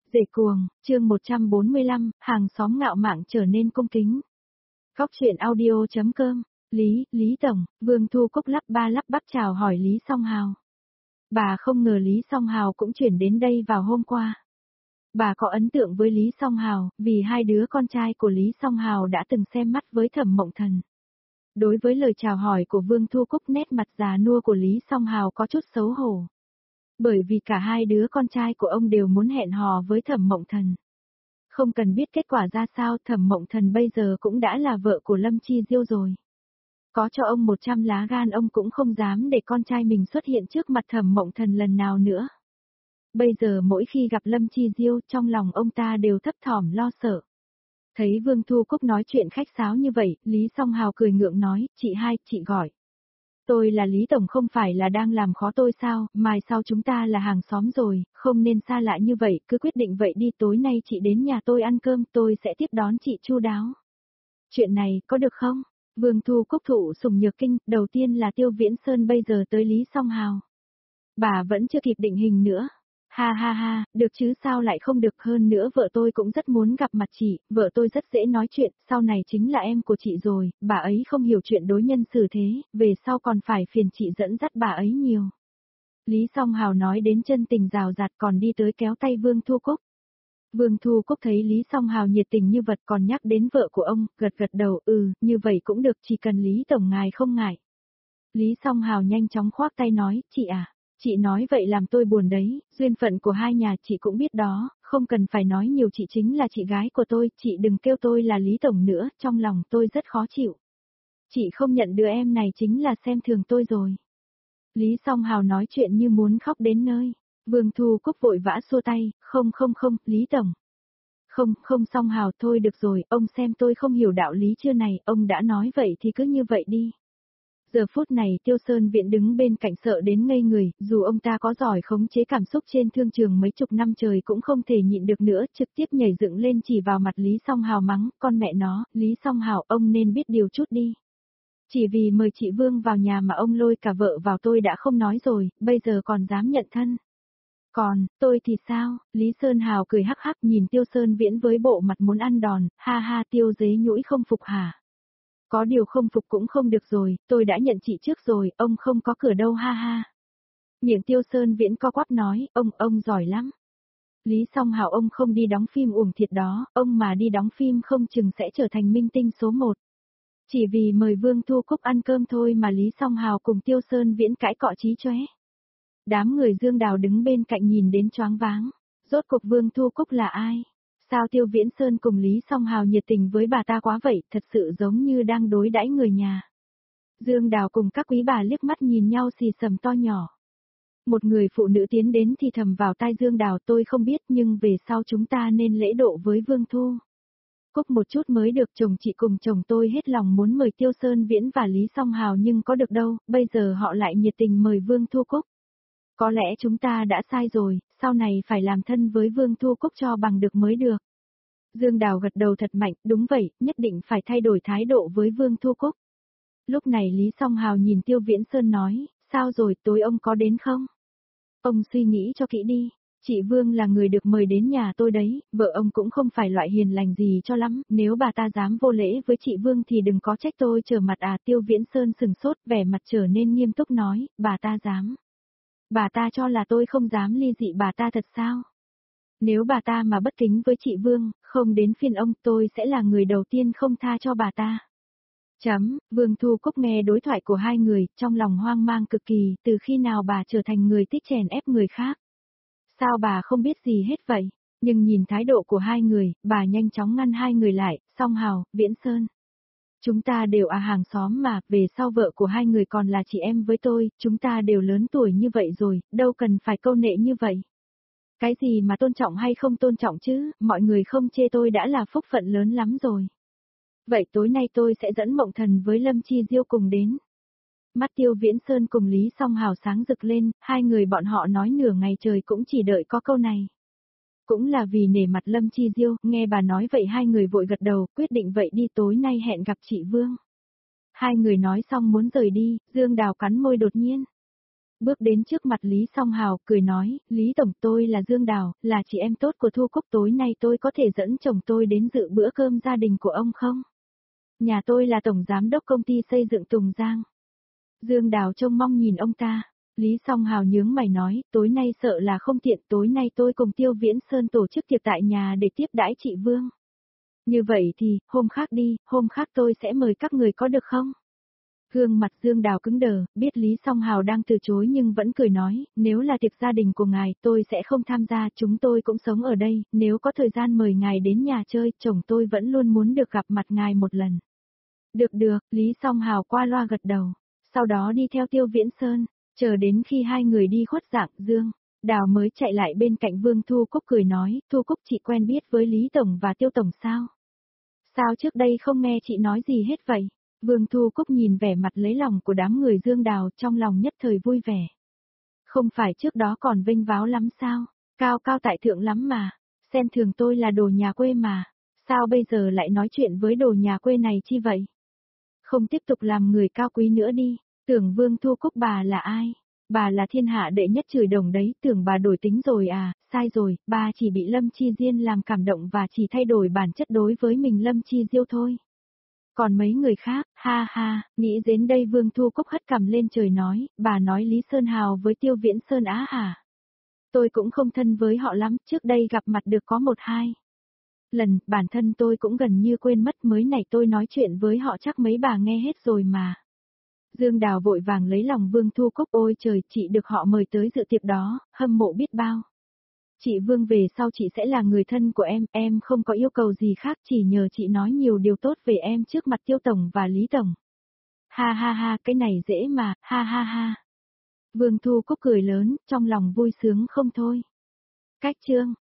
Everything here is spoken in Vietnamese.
Dễ cuồng, chương 145, hàng xóm ngạo mạn trở nên cung kính. Góc chuyện audio.com, Lý Tổng, Vương Thu Cúc lắp ba lắp bắp chào hỏi Lý Song Hào. Bà không ngờ Lý Song Hào cũng chuyển đến đây vào hôm qua. Bà có ấn tượng với Lý Song Hào, vì hai đứa con trai của Lý Song Hào đã từng xem mắt với Thẩm Mộng Thần. Đối với lời chào hỏi của Vương Thu Cúc, nét mặt già nua của Lý Song Hào có chút xấu hổ. Bởi vì cả hai đứa con trai của ông đều muốn hẹn hò với Thẩm Mộng Thần. Không cần biết kết quả ra sao, Thẩm Mộng Thần bây giờ cũng đã là vợ của Lâm Chi Diêu rồi. Có cho ông 100 lá gan ông cũng không dám để con trai mình xuất hiện trước mặt Thẩm Mộng Thần lần nào nữa. Bây giờ mỗi khi gặp Lâm Chi Diêu, trong lòng ông ta đều thấp thỏm lo sợ. Thấy Vương Thu Cúc nói chuyện khách sáo như vậy, Lý Song Hào cười ngượng nói, chị hai, chị gọi. Tôi là Lý Tổng, không phải là đang làm khó tôi sao, mai sau chúng ta là hàng xóm rồi, không nên xa lạ như vậy, cứ quyết định vậy đi, tối nay chị đến nhà tôi ăn cơm, tôi sẽ tiếp đón chị chu đáo. Chuyện này, có được không? Vương Thu Cúc thụ sủng nhược kinh, đầu tiên là Tiêu Viễn Sơn, bây giờ tới Lý Song Hào. Bà vẫn chưa kịp định hình nữa. Ha ha ha, được chứ sao lại không được, hơn nữa vợ tôi cũng rất muốn gặp mặt chị, vợ tôi rất dễ nói chuyện, sau này chính là em của chị rồi, bà ấy không hiểu chuyện đối nhân xử thế, về sau còn phải phiền chị dẫn dắt bà ấy nhiều. Lý Song Hào nói đến chân tình rào rạt, còn đi tới kéo tay Vương Thu Cúc. Vương Thu Cúc thấy Lý Song Hào nhiệt tình như vật, còn nhắc đến vợ của ông, gật gật đầu, như vậy cũng được, chỉ cần Lý Tổng ngài không ngại. Lý Song Hào nhanh chóng khoác tay nói, chị à. Chị nói vậy làm tôi buồn đấy, duyên phận của hai nhà chị cũng biết đó, không cần phải nói nhiều, chị chính là chị gái của tôi, chị đừng kêu tôi là Lý Tổng nữa, trong lòng tôi rất khó chịu. Chị không nhận đứa em này chính là xem thường tôi rồi. Lý Song Hào nói chuyện như muốn khóc đến nơi. Vương Thu Cúc vội vã xua tay, không, Lý Tổng. Không Song Hào, thôi được rồi, ông xem tôi không hiểu đạo lý chưa này, ông đã nói vậy thì cứ như vậy đi. Giờ phút này Tiêu Sơn Viễn đứng bên cạnh sợ đến ngây người, dù ông ta có giỏi khống chế cảm xúc trên thương trường mấy chục năm trời cũng không thể nhịn được nữa, trực tiếp nhảy dựng lên chỉ vào mặt Lý Song Hào mắng, con mẹ nó, Lý Song Hào, ông nên biết điều chút đi. Chỉ vì mời chị Vương vào nhà mà ông lôi cả vợ vào, tôi đã không nói rồi, bây giờ còn dám nhận thân. Còn, tôi thì sao? Lý Sơn Hào cười hắc hắc nhìn Tiêu Sơn Viễn với bộ mặt muốn ăn đòn, ha ha, Tiêu dế nhũi không phục hả? Có điều không phục cũng không được rồi, tôi đã nhận chị trước rồi, ông không có cửa đâu, ha ha. Miệng Tiêu Sơn Viễn co quắp nói, ông giỏi lắm. Lý Song Hào, ông không đi đóng phim uổng thiệt đó, ông mà đi đóng phim không chừng sẽ trở thành minh tinh số 1. Chỉ vì mời Vương Thu Cúc ăn cơm thôi mà Lý Song Hào cùng Tiêu Sơn Viễn cãi cọ chí chóe. Đám người Dương Đào đứng bên cạnh nhìn đến choáng váng. Rốt cuộc Vương Thu Cúc là ai? Sao Tiêu Viễn Sơn cùng Lý Song Hào nhiệt tình với bà ta quá vậy, thật sự giống như đang đối đãi người nhà. Dương Đào cùng các quý bà liếc mắt nhìn nhau xì xầm to nhỏ. Một người phụ nữ tiến đến thì thầm vào tai Dương Đào, tôi không biết nhưng về sau chúng ta nên lễ độ với Vương Thu Cúc một chút mới được, chồng chị cùng chồng tôi hết lòng muốn mời Tiêu Sơn Viễn và Lý Song Hào nhưng có được đâu, bây giờ họ lại nhiệt tình mời Vương Thu Cúc. Có lẽ chúng ta đã sai rồi, sau này phải làm thân với Vương Thu Cúc cho bằng được mới được. Dương Đào gật đầu thật mạnh, đúng vậy, nhất định phải thay đổi thái độ với Vương Thu Cúc. Lúc này Lý Song Hào nhìn Tiêu Viễn Sơn nói, sao rồi, tối ông có đến không? Ông suy nghĩ cho kỹ đi, chị Vương là người được mời đến nhà tôi đấy, vợ ông cũng không phải loại hiền lành gì cho lắm, nếu bà ta dám vô lễ với chị Vương thì đừng có trách tôi trở mặt à. Tiêu Viễn Sơn sừng sốt, vẻ mặt trở nên nghiêm túc nói, bà ta dám. Bà ta cho là tôi không dám ly dị bà ta thật sao? Nếu bà ta mà bất kính với chị Vương, không đến phiên ông, tôi sẽ là người đầu tiên không tha cho bà ta. Vương Thu Cúc nghe đối thoại của hai người, trong lòng hoang mang cực kỳ, từ khi nào bà trở thành người thích chèn ép người khác? Sao bà không biết gì hết vậy? Nhưng nhìn thái độ của hai người, bà nhanh chóng ngăn hai người lại, Song Hào, Viễn Sơn. Chúng ta đều là hàng xóm mà, về sau vợ của hai người còn là chị em với tôi, chúng ta đều lớn tuổi như vậy rồi, đâu cần phải câu nệ như vậy. Cái gì mà tôn trọng hay không tôn trọng chứ, mọi người không chê tôi đã là phúc phận lớn lắm rồi. Vậy tối nay tôi sẽ dẫn Mộng Thần với Lâm Chi Diêu cùng đến. Mắt Tiêu Viễn Sơn cùng Lý Song Hào sáng rực lên, hai người bọn họ nói nửa ngày trời cũng chỉ đợi có câu này. Cũng là vì nể mặt Lâm Chi Diêu, nghe bà nói vậy hai người vội gật đầu, quyết định vậy đi, tối nay hẹn gặp chị Vương. Hai người nói xong muốn rời đi, Dương Đào cắn môi đột nhiên. Bước đến trước mặt Lý Song Hào, cười nói, Lý Tổng tôi là Dương Đào, là chị em tốt của Thu Cúc, tối nay tôi có thể dẫn chồng tôi đến dự bữa cơm gia đình của ông không? Nhà tôi là Tổng Giám đốc công ty xây dựng Tùng Giang. Dương Đào trông mong nhìn ông ta. Lý Song Hào nhướng mày nói, tối nay sợ là không tiện, tối nay tôi cùng Tiêu Viễn Sơn tổ chức tiệc tại nhà để tiếp đãi chị Vương. Như vậy thì, hôm khác đi, hôm khác tôi sẽ mời các người có được không? Gương mặt Dương Đào cứng đờ, biết Lý Song Hào đang từ chối nhưng vẫn cười nói, nếu là tiệc gia đình của ngài tôi sẽ không tham gia, chúng tôi cũng sống ở đây, nếu có thời gian mời ngài đến nhà chơi, chồng tôi vẫn luôn muốn được gặp mặt ngài một lần. Được được, Lý Song Hào qua loa gật đầu, sau đó đi theo Tiêu Viễn Sơn, chờ đến khi hai người đi khuất dạng, Dương Đào mới chạy lại bên cạnh Vương Thu Cúc cười nói, Thu Cúc chị quen biết với Lý Tổng và Tiêu Tổng sao? Sao trước đây không nghe chị nói gì hết vậy? Vương Thu Cúc nhìn vẻ mặt lấy lòng của đám người Dương Đào trong lòng nhất thời vui vẻ. Không phải trước đó còn vinh váo lắm sao? Cao cao tại thượng lắm mà. Xem thường tôi là đồ nhà quê mà. Sao bây giờ lại nói chuyện với đồ nhà quê này chi vậy? Không tiếp tục làm người cao quý nữa đi. Tưởng Vương Thu Cúc bà là ai? Bà là thiên hạ đệ nhất chửi đồng đấy, tưởng bà đổi tính rồi à, sai rồi, bà chỉ bị Lâm Chi Diên làm cảm động và chỉ thay đổi bản chất đối với mình Lâm Chi Diêu thôi. Còn mấy người khác, ha ha, nghĩ đến đây Vương Thu Cúc hất cằm lên trời nói, bà nói Lý Sơn Hào với Tiêu Viễn Sơn á hả? Tôi cũng không thân với họ lắm, trước đây gặp mặt được có 1-2 lần, bản thân tôi cũng gần như quên mất, mới này tôi nói chuyện với họ chắc mấy bà nghe hết rồi mà. Dương Đào vội vàng lấy lòng Vương Thu Cúc, ôi trời, chị được họ mời tới dự tiệc đó, hâm mộ biết bao. Chị Vương về sau chị sẽ là người thân của em không có yêu cầu gì khác, chỉ nhờ chị nói nhiều điều tốt về em trước mặt Tiêu Tổng và Lý Tổng. Ha ha ha, cái này dễ mà, ha ha ha. Vương Thu Cúc cười lớn, trong lòng vui sướng không thôi. Cách chương